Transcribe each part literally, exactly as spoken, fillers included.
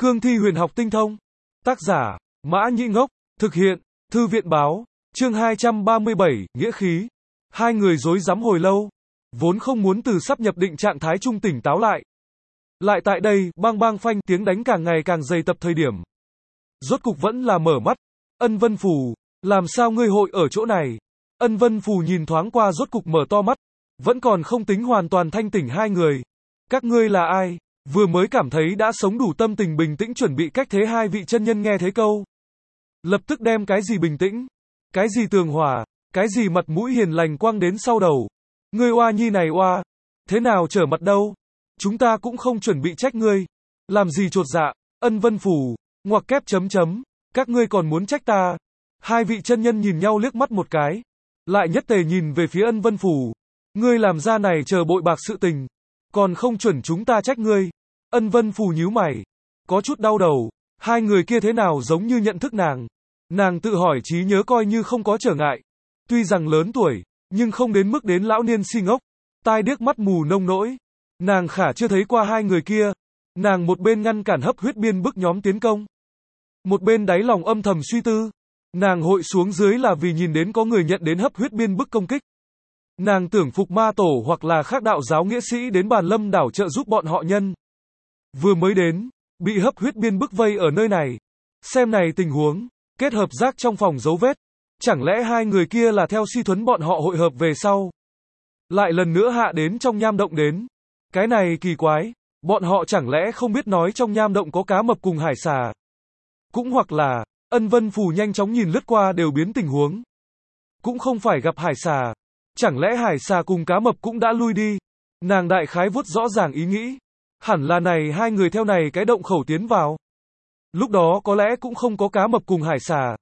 Cương thi huyền học tinh thông. Tác giả, Mã Nhĩ Ngốc. Thực hiện, Thư viện Báo. Chương hai trăm ba mươi bảy, Nghĩa khí. Hai người rối rắm hồi lâu. Vốn không muốn từ sắp nhập định trạng thái trung tỉnh táo lại. Lại tại đây, bang bang phanh tiếng đánh càng ngày càng dày tập thời điểm. Rốt cục vẫn là mở mắt. Ân Vân Phù, làm sao ngươi hội ở chỗ này? Ân Vân Phù nhìn thoáng qua rốt cục mở to mắt. Vẫn còn không tính hoàn toàn thanh tỉnh hai người. Các ngươi là ai? Vừa mới cảm thấy đã sống đủ tâm tình bình tĩnh chuẩn bị cách thế hai vị chân nhân nghe thế câu. Lập tức đem cái gì bình tĩnh, cái gì tường hòa, cái gì mặt mũi hiền lành quăng đến sau đầu. Ngươi oa nhi này oa, thế nào trở mặt đâu? Chúng ta cũng không chuẩn bị trách ngươi. Làm gì chột dạ, Ân Vân Phù, ngoặc kép chấm chấm, các ngươi còn muốn trách ta? Hai vị chân nhân nhìn nhau liếc mắt một cái. Lại nhất tề nhìn về phía Ân Vân Phù. Ngươi làm ra này chờ bội bạc sự tình. Còn không chuẩn chúng ta trách ngươi. Ân Vân Phù nhíu mày. Có chút đau đầu. Hai người kia thế nào giống như nhận thức nàng. Nàng tự hỏi trí nhớ coi như không có trở ngại. Tuy rằng lớn tuổi, nhưng không đến mức đến lão niên si ngốc. Tai điếc mắt mù nông nỗi. Nàng khả chưa thấy qua hai người kia. Nàng một bên ngăn cản hấp huyết biên bức nhóm tiến công. Một bên đáy lòng âm thầm suy tư. Nàng hội xuống dưới là vì nhìn đến có người nhận đến hấp huyết biên bức công kích. Nàng tưởng phục ma tổ hoặc là khác đạo giáo nghĩa sĩ đến bàn lâm đảo trợ giúp bọn họ nhân. Vừa mới đến, bị hấp huyết biên bức vây ở nơi này. Xem này tình huống, kết hợp rác trong phòng dấu vết. Chẳng lẽ hai người kia là theo Si Thuấn bọn họ hội hợp về sau. Lại lần nữa hạ đến trong nham động đến. Cái này kỳ quái, bọn họ chẳng lẽ không biết nói trong nham động có cá mập cùng hải xà. Cũng hoặc là, Ân Vân Phù nhanh chóng nhìn lướt qua đều biến tình huống. Cũng không phải gặp hải xà. Chẳng lẽ hải xà cùng cá mập cũng đã lui đi? Nàng đại khái vuốt rõ ràng ý nghĩ. Hẳn là này hai người theo này cái động khẩu tiến vào. Lúc đó có lẽ cũng không có cá mập cùng hải xà.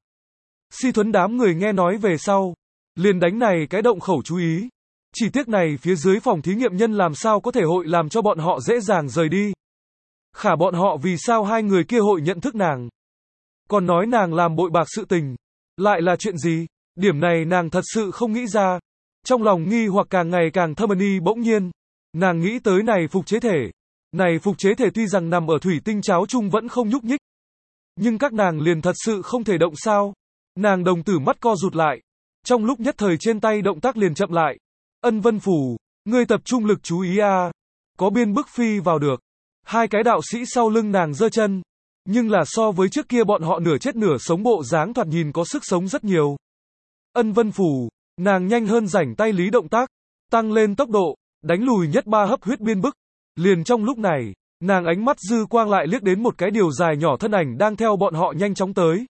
Si Thuấn đám người nghe nói về sau. Liền đánh này cái động khẩu chú ý. Chỉ tiếc này phía dưới phòng thí nghiệm nhân làm sao có thể hội làm cho bọn họ dễ dàng rời đi. Khả bọn họ vì sao hai người kia hội nhận thức nàng. Còn nói nàng làm bội bạc sự tình. Lại là chuyện gì? Điểm này nàng thật sự không nghĩ ra. Trong lòng nghi hoặc càng ngày càng thâm ân bỗng nhiên. Nàng nghĩ tới này phục chế thể. Này phục chế thể tuy rằng nằm ở thủy tinh cháo chung vẫn không nhúc nhích. Nhưng các nàng liền thật sự không thể động sao. Nàng đồng tử mắt co rụt lại. Trong lúc nhất thời trên tay động tác liền chậm lại. Ân Vân Phù, ngươi tập trung lực chú ý a. Có biên bức phi vào được. Hai cái đạo sĩ sau lưng nàng giơ chân. Nhưng là so với trước kia bọn họ nửa chết nửa sống bộ dáng thoạt nhìn có sức sống rất nhiều. Ân Vân Phù, nàng nhanh hơn rảnh tay lý động tác. Tăng lên tốc độ, đánh lùi nhất ba hấp huyết biên bức. Liền trong lúc này, nàng ánh mắt dư quang lại liếc đến một cái điều dài nhỏ thân ảnh đang theo bọn họ nhanh chóng tới.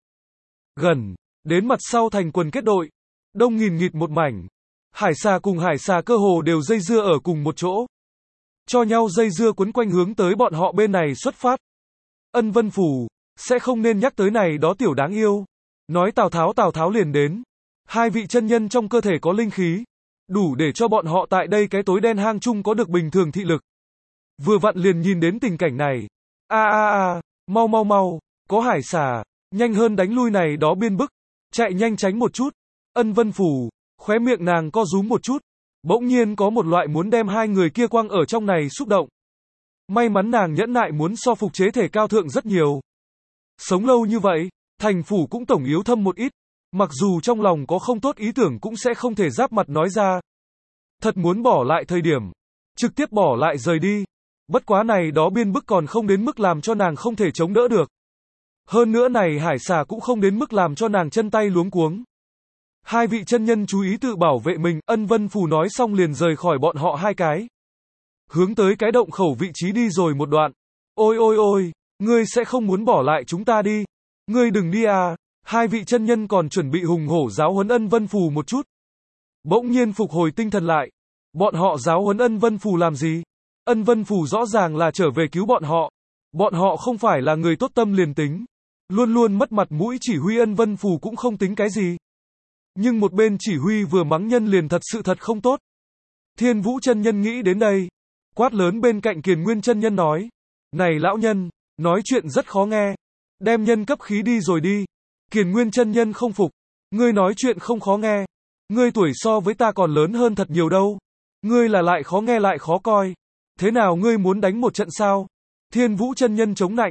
Gần, đến mặt sau thành quần kết đội. Đông nghìn nghịt một mảnh. Hải xà cùng hải xà cơ hồ đều dây dưa ở cùng một chỗ. Cho nhau dây dưa quấn quanh hướng tới bọn họ bên này xuất phát. Ân Vân Phù, sẽ không nên nhắc tới này đó tiểu đáng yêu. Nói Tào Tháo Tào Tháo liền đến. Hai vị chân nhân trong cơ thể có linh khí. Đủ để cho bọn họ tại đây cái tối đen hang chung có được bình thường thị lực. Vừa vặn liền nhìn đến tình cảnh này. A a a, mau mau mau, có hải xà, nhanh hơn đánh lui này đó biên bức. Chạy nhanh tránh một chút. Ân Vân Phù, khóe miệng nàng co rúm một chút. Bỗng nhiên có một loại muốn đem hai người kia quăng ở trong này xúc động. May mắn nàng nhẫn nại muốn so phục chế thể cao thượng rất nhiều. Sống lâu như vậy, thành phủ cũng tổng yếu thâm một ít. Mặc dù trong lòng có không tốt ý tưởng cũng sẽ không thể giáp mặt nói ra. Thật muốn bỏ lại thời điểm. Trực tiếp bỏ lại rời đi. Bất quá này đó biên bức còn không đến mức làm cho nàng không thể chống đỡ được. Hơn nữa này hải xà cũng không đến mức làm cho nàng chân tay luống cuống. Hai vị chân nhân chú ý tự bảo vệ mình. Ân Vân Phù nói xong liền rời khỏi bọn họ hai cái. Hướng tới cái động khẩu vị trí đi rồi một đoạn. Ôi ôi ôi, ngươi sẽ không muốn bỏ lại chúng ta đi. Ngươi đừng đi à. Hai vị chân nhân còn chuẩn bị hùng hổ giáo huấn Ân Vân Phù một chút. Bỗng nhiên phục hồi tinh thần lại. Bọn họ giáo huấn Ân Vân Phù làm gì? Ân Vân Phù rõ ràng là trở về cứu bọn họ. Bọn họ không phải là người tốt tâm liền tính. Luôn luôn mất mặt mũi chỉ huy Ân Vân Phù cũng không tính cái gì. Nhưng một bên chỉ huy vừa mắng nhân liền thật sự thật không tốt. Thiên Vũ chân nhân nghĩ đến đây. Quát lớn bên cạnh Kiền Nguyên chân nhân nói. Này lão nhân, nói chuyện rất khó nghe. Đem nhân cấp khí đi rồi đi. Kiền Nguyên chân nhân không phục. Ngươi nói chuyện không khó nghe. Ngươi tuổi so với ta còn lớn hơn thật nhiều đâu. Ngươi là lại khó nghe lại khó coi. Thế nào ngươi muốn đánh một trận sao? Thiên Vũ chân nhân chống nạnh.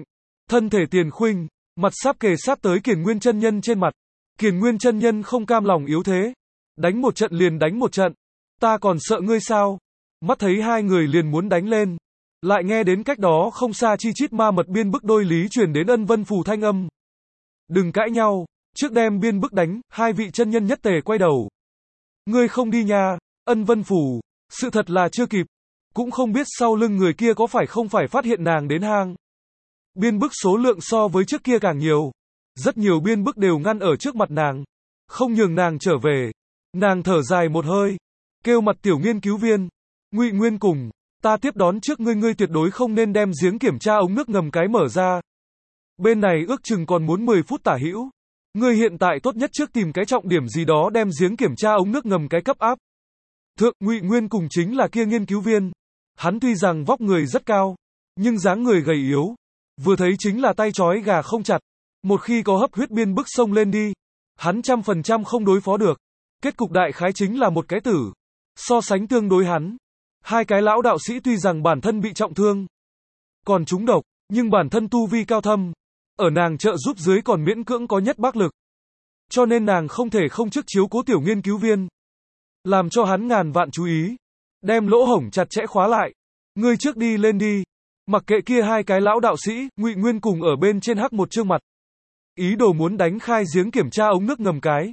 Thân thể Tiền Khuynh, mặt sắp kề sát tới Kiền Nguyên chân nhân trên mặt. Kiền Nguyên chân nhân không cam lòng yếu thế. Đánh một trận liền đánh một trận. Ta còn sợ ngươi sao? Mắt thấy hai người liền muốn đánh lên. Lại nghe đến cách đó không xa chi chít ma mật biên bức đôi lý truyền đến Ân Vân Phù thanh âm. Đừng cãi nhau, trước đem biên bức đánh, hai vị chân nhân nhất tề quay đầu. Ngươi không đi nha, Ân Vân Phù, sự thật là chưa kịp. Cũng không biết sau lưng người kia có phải không phải phát hiện nàng đến hang. Biên bức số lượng so với trước kia càng nhiều. Rất nhiều biên bức đều ngăn ở trước mặt nàng. Không nhường nàng trở về. Nàng thở dài một hơi. Kêu mặt tiểu nghiên cứu viên. Ngụy Nguyên cùng. Ta tiếp đón trước ngươi ngươi tuyệt đối không nên đem giếng kiểm tra ống nước ngầm cái mở ra. Bên này ước chừng còn muốn mười phút tả hữu. Ngươi hiện tại tốt nhất trước tìm cái trọng điểm gì đó đem giếng kiểm tra ống nước ngầm cái cấp áp. Thượng Ngụy Nguyên cùng chính là kia nghiên cứu viên. Hắn tuy rằng vóc người rất cao, nhưng dáng người gầy yếu. Vừa thấy chính là tay trói gà không chặt. Một khi có hấp huyết biên bức xông lên đi, hắn trăm phần trăm không đối phó được. Kết cục đại khái chính là một cái tử. So sánh tương đối hắn, hai cái lão đạo sĩ tuy rằng bản thân bị trọng thương, còn trúng độc, nhưng bản thân tu vi cao thâm, ở nàng trợ giúp dưới còn miễn cưỡng có nhất bác lực. Cho nên nàng không thể không trước chiếu cố tiểu nghiên cứu viên. Làm cho hắn ngàn vạn chú ý. Đem lỗ hổng chặt chẽ khóa lại. Ngươi trước đi lên đi. Mặc kệ kia hai cái lão đạo sĩ, Ngụy Nguyên cùng ở bên trên hắc một trương mặt. Ý đồ muốn đánh khai giếng kiểm tra ống nước ngầm cái.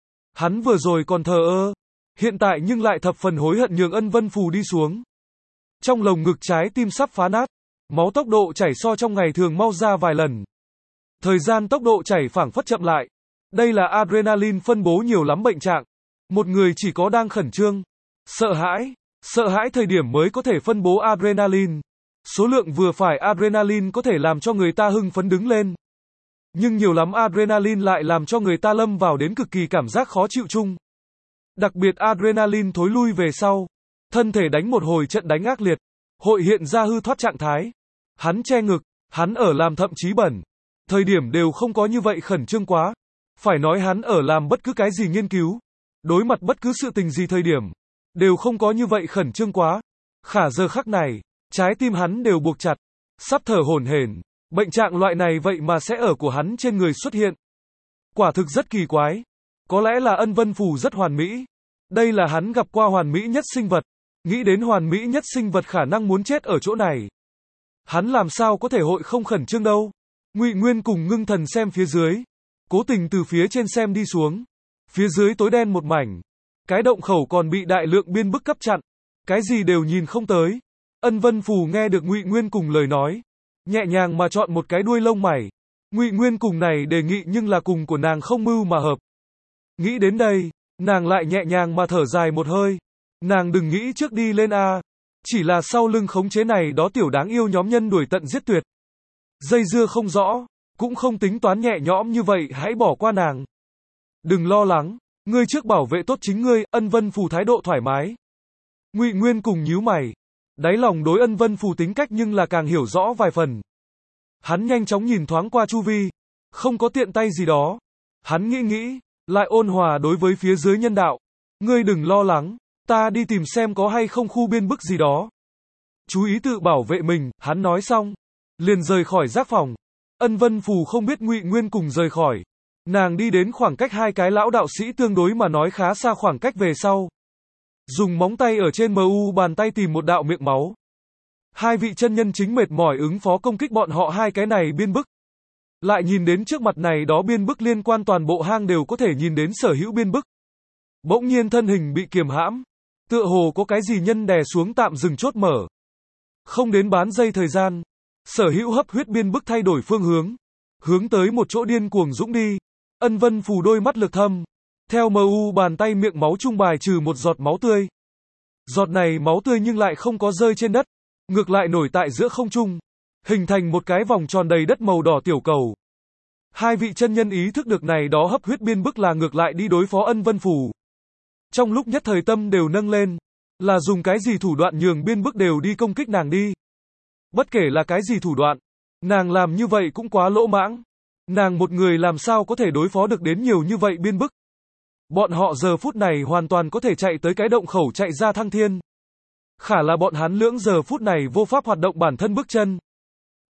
Hắn vừa rồi còn thờ ơ. Hiện tại nhưng lại thập phần hối hận nhường Ân Vân Phù đi xuống. Trong lồng ngực trái tim sắp phá nát. Máu tốc độ chảy so trong ngày thường mau ra vài lần. Thời gian tốc độ chảy phảng phất chậm lại. Đây là adrenaline phân bố nhiều lắm bệnh trạng. Một người chỉ có đang khẩn trương, sợ hãi, sợ hãi thời điểm mới có thể phân bố adrenaline. Số lượng vừa phải adrenaline có thể làm cho người ta hưng phấn đứng lên. Nhưng nhiều lắm adrenaline lại làm cho người ta lâm vào đến cực kỳ cảm giác khó chịu chung. Đặc biệt adrenaline thối lui về sau. Thân thể đánh một hồi trận đánh ác liệt. Hội hiện ra hư thoát trạng thái. Hắn che ngực, hắn ở làm thậm chí bẩn. Thời điểm đều không có như vậy khẩn trương quá. Phải nói hắn ở làm bất cứ cái gì nghiên cứu. Đối mặt bất cứ sự tình gì thời điểm. Đều không có như vậy khẩn trương quá. Khả giờ khắc này, trái tim hắn đều buộc chặt. Sắp thở hổn hển. Bệnh trạng loại này vậy mà sẽ ở của hắn trên người xuất hiện. Quả thực rất kỳ quái. Có lẽ là Ân Vân Phù rất hoàn mỹ. Đây là hắn gặp qua hoàn mỹ nhất sinh vật. Nghĩ đến hoàn mỹ nhất sinh vật khả năng muốn chết ở chỗ này. Hắn làm sao có thể hội không khẩn trương đâu. Ngụy Nguyên cùng ngưng thần xem phía dưới. Cố tình từ phía trên xem đi xuống. Phía dưới tối đen một mảnh. Cái động khẩu còn bị đại lượng biên bức cấp chặn. Cái gì đều nhìn không tới. Ân Vân Phù nghe được Ngụy Nguyên cùng lời nói. Nhẹ nhàng mà chọn một cái đuôi lông mày. Ngụy Nguyên cùng này đề nghị nhưng là cùng của nàng không mưu mà hợp. Nghĩ đến đây, nàng lại nhẹ nhàng mà thở dài một hơi. Nàng đừng nghĩ trước đi lên a, chỉ là sau lưng khống chế này đó tiểu đáng yêu nhóm nhân đuổi tận giết tuyệt. Dây dưa không rõ, cũng không tính toán nhẹ nhõm như vậy, hãy bỏ qua nàng. Đừng lo lắng, ngươi trước bảo vệ tốt chính ngươi. Ân Vân Phù thái độ thoải mái. Ngụy Nguyên cùng nhíu mày, đáy lòng đối Ân Vân Phù tính cách nhưng là càng hiểu rõ vài phần. Hắn nhanh chóng nhìn thoáng qua chu vi, không có tiện tay gì đó. Hắn nghĩ nghĩ, lại ôn hòa đối với phía dưới nhân đạo. Ngươi đừng lo lắng, ta đi tìm xem có hay không khu biên bức gì đó. Chú ý tự bảo vệ mình. Hắn nói xong, liền rời khỏi giác phòng. Ân Vân Phù không biết Ngụy Nguyên cùng rời khỏi. Nàng đi đến khoảng cách hai cái lão đạo sĩ tương đối mà nói khá xa khoảng cách về sau. Dùng móng tay ở trên mu bàn tay tìm một đạo miệng máu. Hai vị chân nhân chính mệt mỏi ứng phó công kích bọn họ hai cái này biên bức. Lại nhìn đến trước mặt này đó biên bức liên quan toàn bộ hang đều có thể nhìn đến sở hữu biên bức. Bỗng nhiên thân hình bị kiềm hãm. Tựa hồ có cái gì nhân đè xuống tạm dừng chốt mở. Không đến bán giây thời gian. Sở hữu hấp huyết biên bức thay đổi phương hướng. Hướng tới một chỗ điên cuồng dũng đi. Ân Vân Phù đôi mắt lực thâm. Theo mu bàn tay miệng máu trung bài trừ một giọt máu tươi. Giọt này máu tươi nhưng lại không có rơi trên đất. Ngược lại nổi tại giữa không trung. Hình thành một cái vòng tròn đầy đất màu đỏ tiểu cầu. Hai vị chân nhân ý thức được này đó hấp huyết biên bức là ngược lại đi đối phó Ân Vân Phù. Trong lúc nhất thời tâm đều nâng lên. Là dùng cái gì thủ đoạn nhường biên bức đều đi công kích nàng đi. Bất kể là cái gì thủ đoạn. Nàng làm như vậy cũng quá lỗ mãng. Nàng một người làm sao có thể đối phó được đến nhiều như vậy biên bức. Bọn họ giờ phút này hoàn toàn có thể chạy tới cái động khẩu chạy ra thăng thiên. Khả là bọn hắn lưỡng giờ phút này vô pháp hoạt động bản thân bước chân.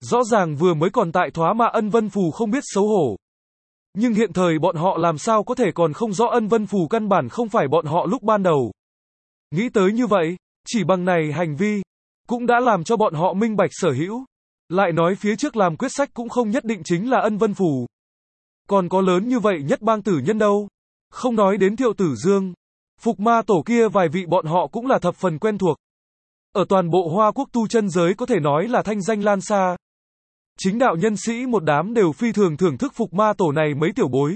Rõ ràng vừa mới còn tại thoá mà Ân Vân Phù không biết xấu hổ. Nhưng hiện thời bọn họ làm sao có thể còn không rõ Ân Vân Phù căn bản không phải bọn họ lúc ban đầu. Nghĩ tới như vậy, chỉ bằng này hành vi, cũng đã làm cho bọn họ minh bạch sở hữu. Lại nói phía trước làm quyết sách cũng không nhất định chính là Ân Vân Phù. Còn có lớn như vậy nhất bang tử nhân đâu. Không nói đến Thiệu Tử Dương. Phục ma tổ kia vài vị bọn họ cũng là thập phần quen thuộc. Ở toàn bộ Hoa Quốc tu chân giới có thể nói là thanh danh lan xa. Chính đạo nhân sĩ một đám đều phi thường thưởng thức phục ma tổ này mấy tiểu bối.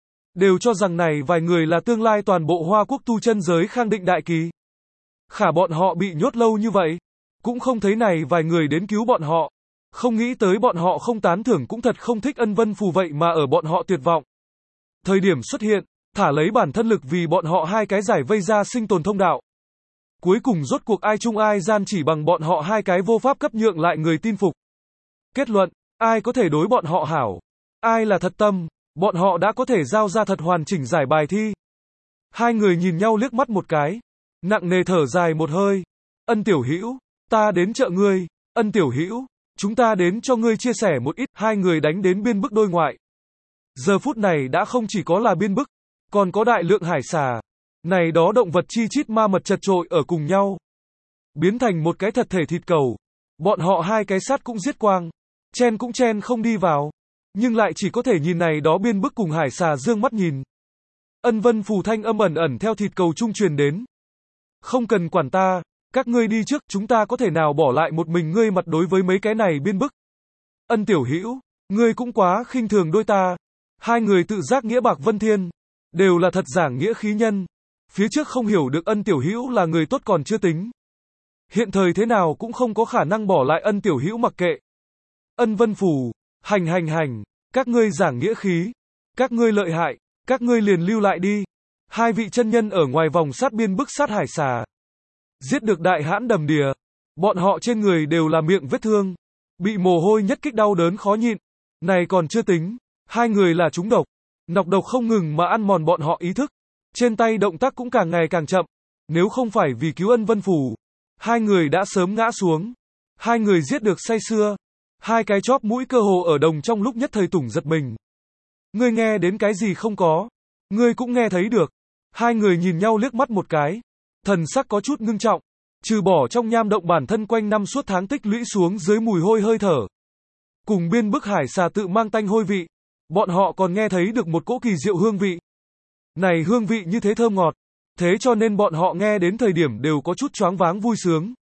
Đều cho rằng này vài người là tương lai toàn bộ Hoa Quốc tu chân giới khang định đại kỳ. Khả bọn họ bị nhốt lâu như vậy, cũng không thấy này vài người đến cứu bọn họ. Không nghĩ tới bọn họ không tán thưởng cũng thật không thích Ân Vân Phù vậy mà ở bọn họ tuyệt vọng. Thời điểm xuất hiện, thả lấy bản thân lực vì bọn họ hai cái giải vây ra sinh tồn thông đạo. Cuối cùng rốt cuộc ai chung ai gian chỉ bằng bọn họ hai cái vô pháp cấp nhượng lại người tin phục. Kết luận, ai có thể đối bọn họ hảo, ai là thật tâm, bọn họ đã có thể giao ra thật hoàn chỉnh giải bài thi. Hai người nhìn nhau liếc mắt một cái, nặng nề thở dài một hơi. Ân tiểu hữu, ta đến trợ ngươi. Ân tiểu hữu, chúng ta đến cho ngươi chia sẻ một ít. Hai người đánh đến biên bức đôi ngoại. Giờ phút này đã không chỉ có là biên bức, còn có đại lượng hải xà. Này đó động vật chi chít ma mật chật trội ở cùng nhau, biến thành một cái thật thể thịt cầu. Bọn họ hai cái sát cũng giết quang, chen cũng chen không đi vào, nhưng lại chỉ có thể nhìn này đó biên bức cùng hải xà dương mắt nhìn. Ân Vân Phù thanh âm ẩn ẩn theo thịt cầu trung truyền đến. Không cần quản ta, các ngươi đi trước, chúng ta có thể nào bỏ lại một mình ngươi mặt đối với mấy cái này biên bức. Ân tiểu hữu, ngươi cũng quá khinh thường đôi ta. Hai người tự giác nghĩa bạc vân thiên, đều là thật giảng nghĩa khí nhân. Phía trước không hiểu được Ân tiểu hữu là người tốt còn chưa tính. Hiện thời thế nào cũng không có khả năng bỏ lại Ân tiểu hữu mặc kệ. Ân Vân Phù, hành hành hành, các ngươi giảng nghĩa khí, các ngươi lợi hại, các ngươi liền lưu lại đi. Hai vị chân nhân ở ngoài vòng sát biên bức sát hải xà, giết được đại hãn đầm đìa, bọn họ trên người đều là miệng vết thương, bị mồ hôi nhất kích đau đớn khó nhịn. Này còn chưa tính, hai người là trúng độc, nọc độc không ngừng mà ăn mòn bọn họ ý thức, trên tay động tác cũng càng ngày càng chậm. Nếu không phải vì cứu Ân Vân Phù, hai người đã sớm ngã xuống. Hai người giết được say sưa, hai cái chóp mũi cơ hồ ở đồng trong lúc nhất thời tủng giật mình. Ngươi nghe đến cái gì không có? Ngươi cũng nghe thấy được. Hai người nhìn nhau liếc mắt một cái, thần sắc có chút ngưng trọng, trừ bỏ trong nham động bản thân quanh năm suốt tháng tích lũy xuống dưới mùi hôi hơi thở, cùng biên bức hải xà tự mang tanh hôi vị, bọn họ còn nghe thấy được một cỗ kỳ diệu hương vị. Này hương vị như thế thơm ngọt, thế cho nên bọn họ nghe đến thời điểm đều có chút choáng váng vui sướng.